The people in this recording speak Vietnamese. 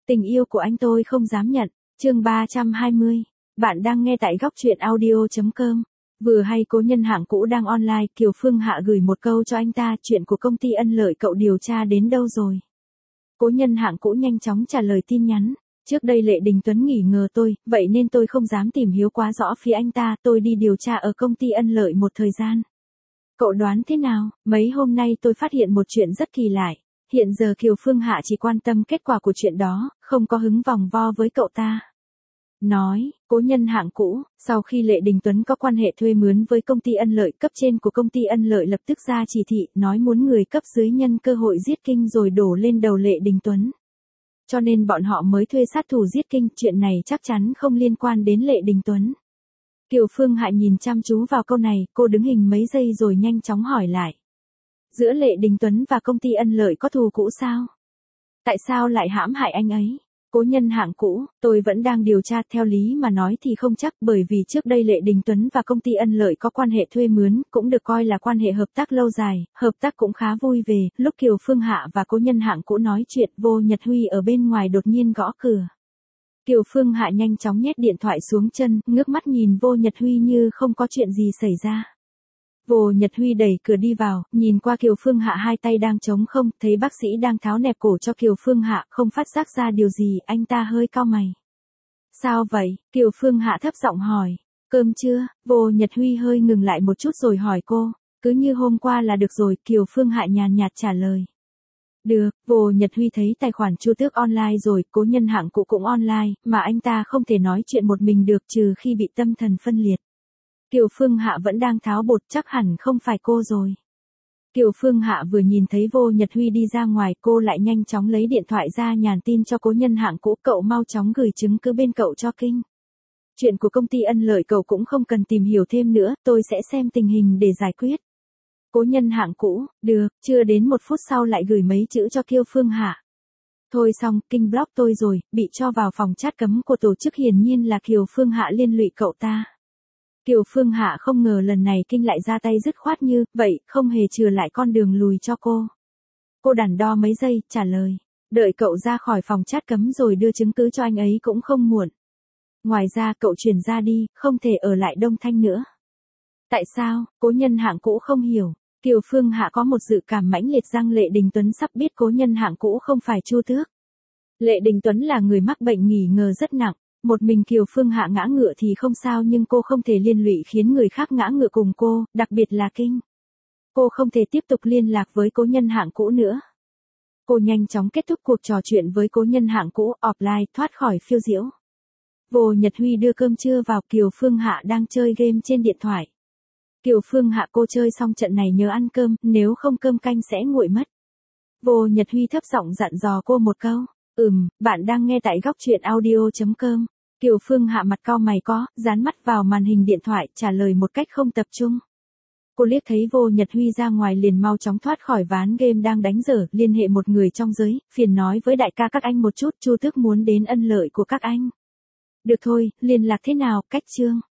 Tình yêu của anh tôi không dám nhận. Chương 320. Bạn đang nghe tại góc truyện audio.com. Vừa hay Cố Nhân Hạng cũ đang online, Kiều Phương Hạ gửi một câu cho anh ta, chuyện của công ty Ân Lợi cậu điều tra đến đâu rồi? Cố Nhân Hạng cũ nhanh chóng trả lời tin nhắn. Trước đây Lệ Đình Tuấn nghi ngờ tôi, vậy nên tôi không dám tìm hiểu quá rõ phía anh ta, tôi đi điều tra ở công ty Ân Lợi một thời gian. Cậu đoán thế nào? Mấy hôm nay tôi phát hiện một chuyện rất kỳ lạ. Hiện giờ Kiều Phương Hạ chỉ quan tâm kết quả của chuyện đó, không có hứng vòng vo với cậu ta. Nói, Cố Nhân Hạng cũ, sau khi Lệ Đình Tuấn có quan hệ thuê mướn với công ty Ân Lợi, cấp trên của công ty Ân Lợi lập tức ra chỉ thị, nói muốn người cấp dưới nhân cơ hội giết Kinh rồi đổ lên đầu Lệ Đình Tuấn. Cho nên bọn họ mới thuê sát thủ giết Kinh, chuyện này chắc chắn không liên quan đến Lệ Đình Tuấn. Kiều Phương Hạ nhìn chăm chú vào câu này, cô đứng hình mấy giây rồi nhanh chóng hỏi lại. Giữa Lệ Đình Tuấn và công ty Ân Lợi có thù cũ sao? Tại sao lại hãm hại anh ấy? Cố Nhân Hạng cũ, tôi vẫn đang điều tra, theo lý mà nói thì không chắc, bởi vì trước đây Lệ Đình Tuấn và công ty Ân Lợi có quan hệ thuê mướn, cũng được coi là quan hệ hợp tác lâu dài, hợp tác cũng khá vui vẻ. Lúc Kiều Phương Hạ và Cố Nhân Hạng cũ nói chuyện, Vô Nhật Huy ở bên ngoài đột nhiên gõ cửa. Kiều Phương Hạ nhanh chóng nhét điện thoại xuống chân, ngước mắt nhìn Vô Nhật Huy như không có chuyện gì xảy ra. Vô Nhật Huy đẩy cửa đi vào, nhìn qua Kiều Phương Hạ hai tay đang trống không, thấy bác sĩ đang tháo nẹp cổ cho Kiều Phương Hạ, không phát giác ra điều gì, anh ta hơi cau mày. Sao vậy? Kiều Phương Hạ thấp giọng hỏi. Cơm chưa? Vô Nhật Huy hơi ngừng lại một chút rồi hỏi cô. Cứ như hôm qua là được rồi, Kiều Phương Hạ nhàn nhạt trả lời. Được, Vô Nhật Huy thấy tài khoản Chu Tước online rồi, Cố Nhân Hạng cũ cũng online, mà anh ta không thể nói chuyện một mình được trừ khi bị tâm thần phân liệt. Kiều Phương Hạ vẫn đang tháo bột, chắc hẳn không phải cô rồi. Kiều Phương Hạ vừa nhìn thấy Vô Nhật Huy đi ra ngoài, cô lại nhanh chóng lấy điện thoại ra nhắn tin cho Cố Nhân Hạng cũ, cậu mau chóng gửi chứng cứ bên cậu cho Kinh. Chuyện của công ty Ân Lợi cậu cũng không cần tìm hiểu thêm nữa, tôi sẽ xem tình hình để giải quyết. Cố Nhân Hạng cũ, được, chưa đến 1 phút sau lại gửi mấy chữ cho Kiều Phương Hạ. Thôi xong, Kinh block tôi rồi, bị cho vào phòng chat cấm của tổ chức, hiển nhiên là Kiều Phương Hạ liên lụy cậu ta. Kiều Phương Hạ không ngờ lần này Kinh lại ra tay dứt khoát như vậy, không hề chừa lại con đường lùi cho cô. Cô đắn đo mấy giây, trả lời. Đợi cậu ra khỏi phòng chat cấm rồi đưa chứng cứ cho anh ấy cũng không muộn. Ngoài ra cậu chuyển ra đi, không thể ở lại Đông Thanh nữa. Tại sao? Cố Nhân Hạng cũ không hiểu. Kiều Phương Hạ có một dự cảm mãnh liệt rằng Lệ Đình Tuấn sắp biết Cố Nhân Hạng cũ không phải Chu Tước. Lệ Đình Tuấn là người mắc bệnh nghỉ ngờ rất nặng. Một mình Kiều Phương Hạ ngã ngựa thì không sao, nhưng cô không thể liên lụy khiến người khác ngã ngựa cùng cô, đặc biệt là Kinh. Cô không thể tiếp tục liên lạc với Cố Nhân Hạng cũ nữa. Cô nhanh chóng kết thúc cuộc trò chuyện với Cố Nhân Hạng cũ, offline, thoát khỏi phiêu diễu. Vô Nhật Huy đưa cơm trưa vào, Kiều Phương Hạ đang chơi game trên điện thoại. Kiều Phương Hạ, cô chơi xong trận này nhớ ăn cơm, nếu không cơm canh sẽ nguội mất. Vô Nhật Huy thấp giọng dặn dò cô một câu. Bạn đang nghe tại góc truyện audio.com. Kiều Phương Hạ mặt cau mày dán mắt vào màn hình điện thoại, trả lời một cách không tập trung. Cô liếc thấy Vô Nhật Huy ra ngoài liền mau chóng thoát khỏi ván game đang đánh dở, liên hệ một người trong giới, phiền nói với đại ca các anh một chút, Chu Tước muốn đến Ân Lợi của các anh. Được thôi, liên lạc thế nào, cách chương.